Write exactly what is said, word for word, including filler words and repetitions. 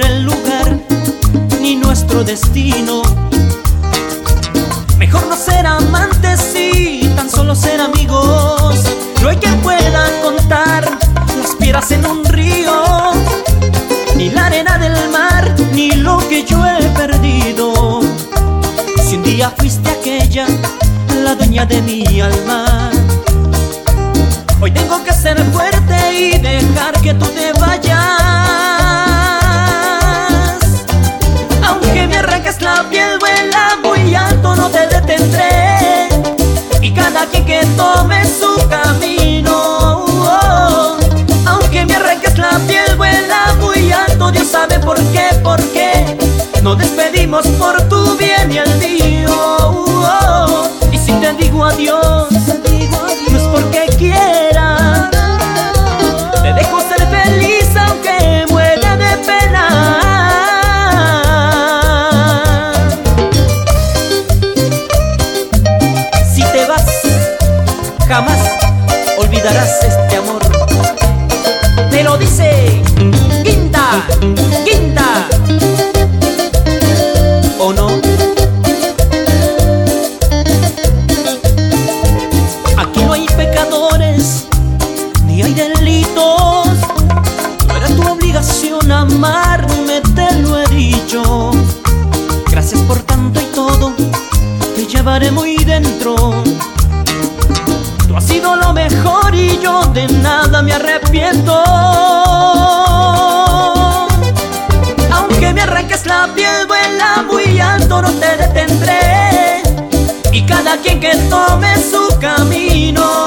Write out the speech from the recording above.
era el lugar ni nuestro destino. Mejor no ser amantes y tan solo ser amigos. No hay quien pueda contar las piedras en un río, ni la arena del mar, ni lo que yo he perdido. Si un día fuiste aquella, la dueña de mi alma, hoy tengo que ser fuerte y dejar que tú te vayas. Aunque me arranques la piel, vuela muy alto, no te detendré. Y cada quien que tome su camino, oh, aunque me arranques la piel, vuela muy alto. Dios sabe por qué, por qué nos despedimos por tu bien y el mío, oh, y si te digo adiós, no es porque quiera, te dejo ser feliz aunque muera de pena. Si te vas, jamás olvidarás este amor. Te lo dice Guinda, Guinda, ¿o no? Aquí no hay pecadores, ni hay delitos. No era tu obligación amarme, te lo he dicho. Gracias por tanto y todo, te llevaré muy dentro. Tú has sido lo mejor y yo de nada me arrepiento. Aunque me arranques la piel, vuela muy alto, no te detendré. Y cada quien que tome su camino,